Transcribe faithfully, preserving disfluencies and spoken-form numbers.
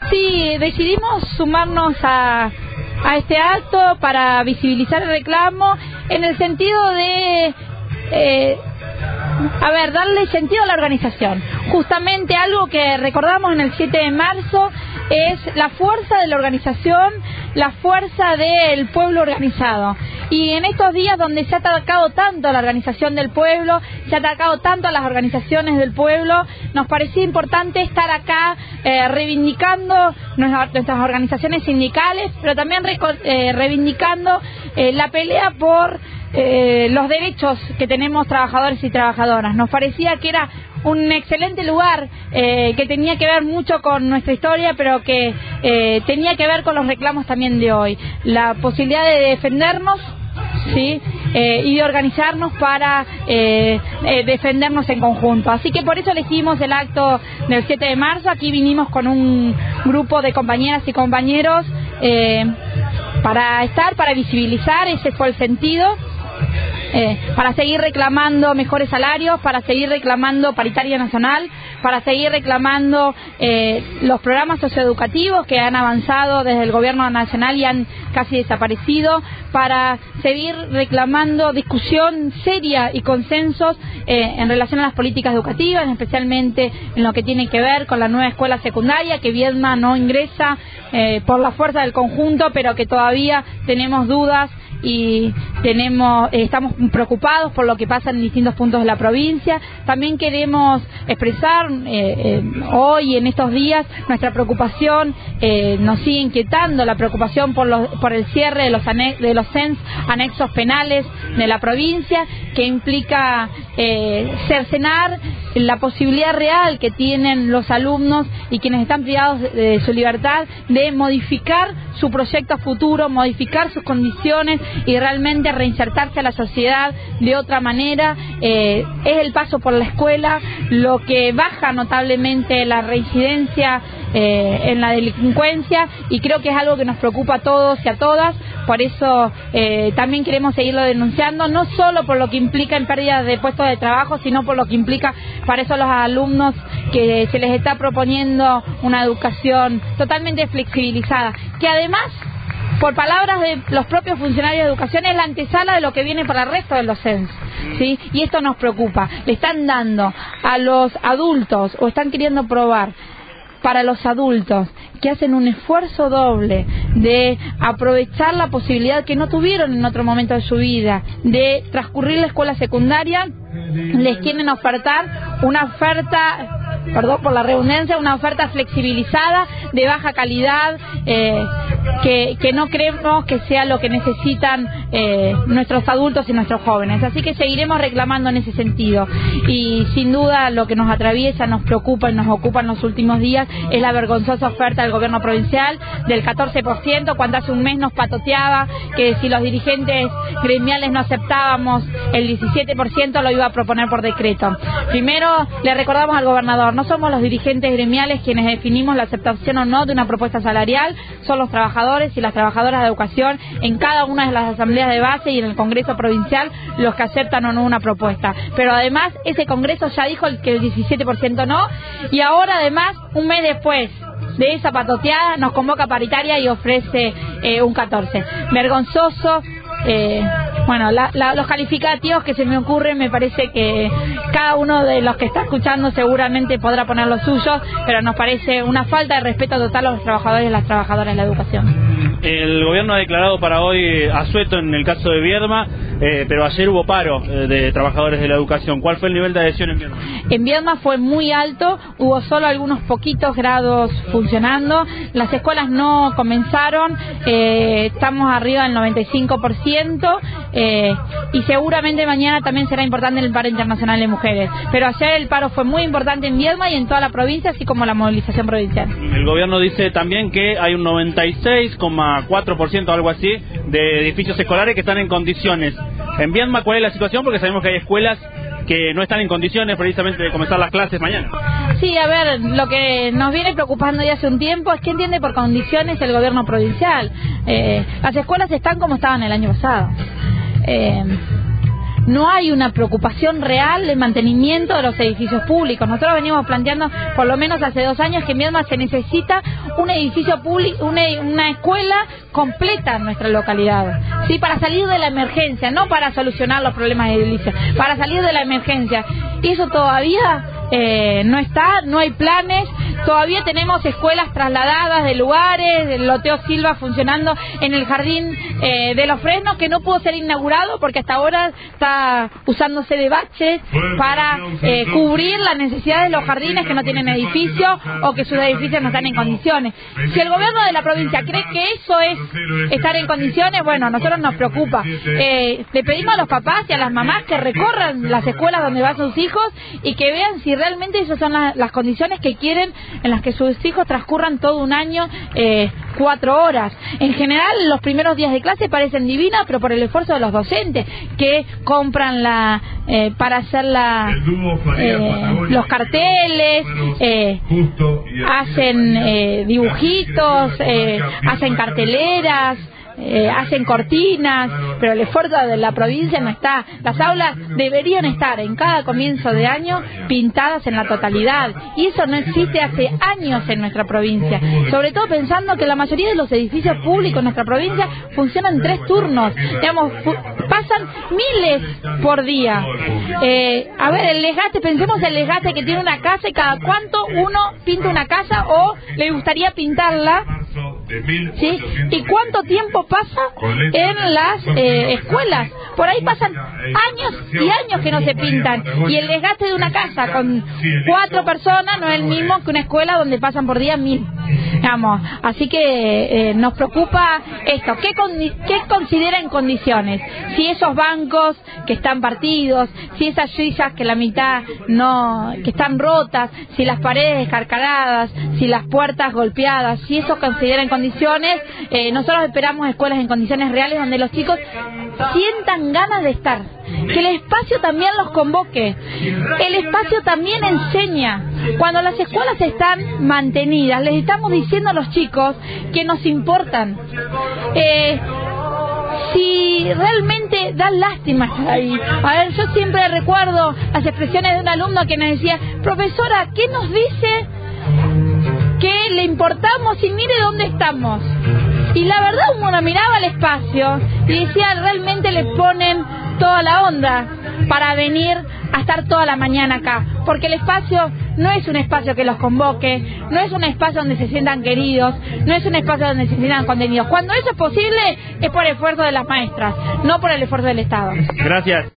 Sí, decidimos sumarnos a, a este acto para visibilizar el reclamo en el sentido de... Eh, A ver, darle sentido a la organización. Justamente algo que recordamos en el siete de marzo es la fuerza de la organización, la fuerza del pueblo organizado. Y en estos días donde se ha atacado tanto a la organización del pueblo, se ha atacado tanto a las organizaciones del pueblo, nos parecía importante estar acá eh, reivindicando nuestras, nuestras organizaciones sindicales, pero también eh, reivindicando eh, la pelea por eh, los derechos que tenemos trabajadores y trabajadoras. Nos parecía que era un excelente lugar eh, que tenía que ver mucho con nuestra historia, pero que eh, tenía que ver con los reclamos también de hoy. La posibilidad de defendernos, ¿sí? Eh, y de organizarnos para eh, eh, defendernos en conjunto. Así que por eso elegimos el acto del siete de marzo. Aquí vinimos con un grupo de compañeras y compañeros eh, para estar, para visibilizar, ese fue el sentido. Eh, para seguir reclamando mejores salarios, para seguir reclamando paritaria nacional, para seguir reclamando eh, los programas socioeducativos que han avanzado desde el gobierno nacional y han casi desaparecido, para seguir reclamando discusión seria y consensos eh, en relación a las políticas educativas, especialmente en lo que tiene que ver con la nueva escuela secundaria, que Viedma no ingresa eh, por la fuerza del conjunto, pero que todavía tenemos dudas y tenemos eh, estamos preocupados por lo que pasa en distintos puntos de la provincia. También queremos expresar eh, eh, hoy, en estos días, nuestra preocupación, eh, nos sigue inquietando la preocupación por, los, por el cierre de los, ane de los C E N S anexos penales de la provincia, que implica eh, cercenar la posibilidad real que tienen los alumnos y quienes están privados de, de su libertad de modificar su proyecto a futuro, modificar sus condiciones y realmente reinsertarse a la sociedad de otra manera. Eh, es el paso por la escuela lo que baja notablemente la reincidencia eh, en la delincuencia, y creo que es algo que nos preocupa a todos y a todas. Por eso eh, también queremos seguirlo denunciando, no solo por lo que implica en pérdidas de puestos de trabajo, sino por lo que implica para esos los alumnos que se les está proponiendo una educación totalmente flexibilizada, que además, por palabras de los propios funcionarios de educación, es la antesala de lo que viene para el resto de los C E N S, ¿sí? Y esto nos preocupa. Le están dando a los adultos, o están queriendo probar para los adultos que hacen un esfuerzo doble de aprovechar la posibilidad que no tuvieron en otro momento de su vida de transcurrir la escuela secundaria, les quieren ofertar una oferta, perdón por la redundancia, una oferta flexibilizada de baja calidad, eh, que, que no creemos que sea lo que necesitan eh, nuestros adultos y nuestros jóvenes. Así que seguiremos reclamando en ese sentido, y sin duda lo que nos atraviesa, nos preocupa y nos ocupa en los últimos días es la vergonzosa oferta del gobierno provincial del catorce por ciento, cuando hace un mes nos patoteaba que si los dirigentes gremiales no aceptábamos el diecisiete por ciento lo iba a proponer por decreto. Primero le recordamos al gobernador, no somos los dirigentes gremiales quienes definimos la aceptación o no de una propuesta salarial, son los trabajadores y las trabajadoras de educación en cada una de las asambleas de base y en el Congreso provincial los que aceptan o no una propuesta. Pero además ese Congreso ya dijo que el diecisiete por ciento no, y ahora además, un mes después de esa patoteada, nos convoca paritaria y ofrece eh, un catorce. Vergonzoso. Eh, bueno, la, la, los calificativos que se me ocurren, me parece que cada uno de los que está escuchando seguramente podrá poner los suyos, pero nos parece una falta de respeto total a los trabajadores y las trabajadoras de la educación. El gobierno ha declarado para hoy asueto en el caso de Viedma, eh, pero ayer hubo paro eh, de trabajadores de la educación. ¿Cuál fue el nivel de adhesión en Viedma? En Viedma fue muy alto, hubo solo algunos poquitos grados funcionando, las escuelas no comenzaron, eh, estamos arriba del noventa y cinco por ciento, eh, y seguramente mañana también será importante el paro internacional de mujeres. Pero ayer el paro fue muy importante en Viedma y en toda la provincia, así como la movilización provincial. El gobierno dice también que hay un noventa y seis coma cuatro por ciento o algo así de edificios escolares que están en condiciones. En Viedma, ¿cuál es la situación? Porque sabemos que hay escuelas que no están en condiciones precisamente de comenzar las clases mañana. Sí, a ver, lo que nos viene preocupando ya hace un tiempo es que entiende por condiciones el gobierno provincial. Eh, las escuelas están como estaban el año pasado. Eh, no hay una preocupación real del mantenimiento de los edificios públicos. Nosotros venimos planteando, por lo menos hace dos años, que en Viedma se necesita un edificio público, una, una escuela completa en nuestra localidad, ¿sí? Para salir de la emergencia, no para solucionar los problemas de edilicia, para salir de la emergencia. Y eso todavía eh, no está, no hay planes. Todavía tenemos escuelas trasladadas de lugares, el Loteo Silva funcionando en el jardín eh, de los Fresnos, que no pudo ser inaugurado porque hasta ahora está usándose de baches para eh, cubrir las necesidades de los jardines que no tienen edificio o que sus edificios no están en condiciones. Si el gobierno de la provincia cree que eso es estar en condiciones, bueno, a nosotros nos preocupa. Eh, le pedimos a los papás y a las mamás que recorran las escuelas donde van sus hijos y que vean si realmente esas son la, las condiciones que quieren en las que sus hijos transcurran todo un año, eh, cuatro horas. En general, los primeros días de clase parecen divinas, pero por el esfuerzo de los docentes que compran la eh, para hacer la, eh, los carteles, eh, hacen eh, dibujitos, eh, hacen carteleras, Eh, hacen cortinas, pero el esfuerzo de la provincia no está. Las aulas deberían estar en cada comienzo de año pintadas en la totalidad, y eso no existe hace años en nuestra provincia, sobre todo pensando que la mayoría de los edificios públicos en nuestra provincia funcionan en tres turnos, digamos, pasan miles por día. Eh, a ver, el desgaste, pensemos el desgaste que tiene una casa y cada cuánto uno pinta una casa o le gustaría pintarla, ¿sí? ¿Y cuánto tiempo pasa en las eh, escuelas? Por ahí pasan años y años que no se pintan, y el desgaste de una casa con cuatro personas no es el mismo que una escuela donde pasan por día mil. Digamos, así que eh, nos preocupa esto. ¿Qué, con, ¿Qué considera en condiciones? Si esos bancos que están partidos, si esas sillas que la mitad no, que están rotas, si las paredes descarcaradas, si las puertas golpeadas, si eso considera en condiciones, eh, nosotros esperamos escuelas en condiciones reales donde los chicos sientan ganas de estar, que el espacio también los convoque, el espacio también enseña. Cuando las escuelas están mantenidas, les estamos diciendo a los chicos que nos importan. Eh, si realmente da lástima estar ahí. A ver, yo siempre recuerdo las expresiones de un alumno que nos decía: profesora, ¿qué nos dice que le importamos y mire dónde estamos? Y la verdad, uno miraba el espacio y decía, realmente le ponen toda la onda para venir a estar toda la mañana acá, porque el espacio no es un espacio que los convoque, no es un espacio donde se sientan queridos, no es un espacio donde se sientan contenidos. Cuando eso es posible es por el esfuerzo de las maestras, no por el esfuerzo del Estado. Gracias.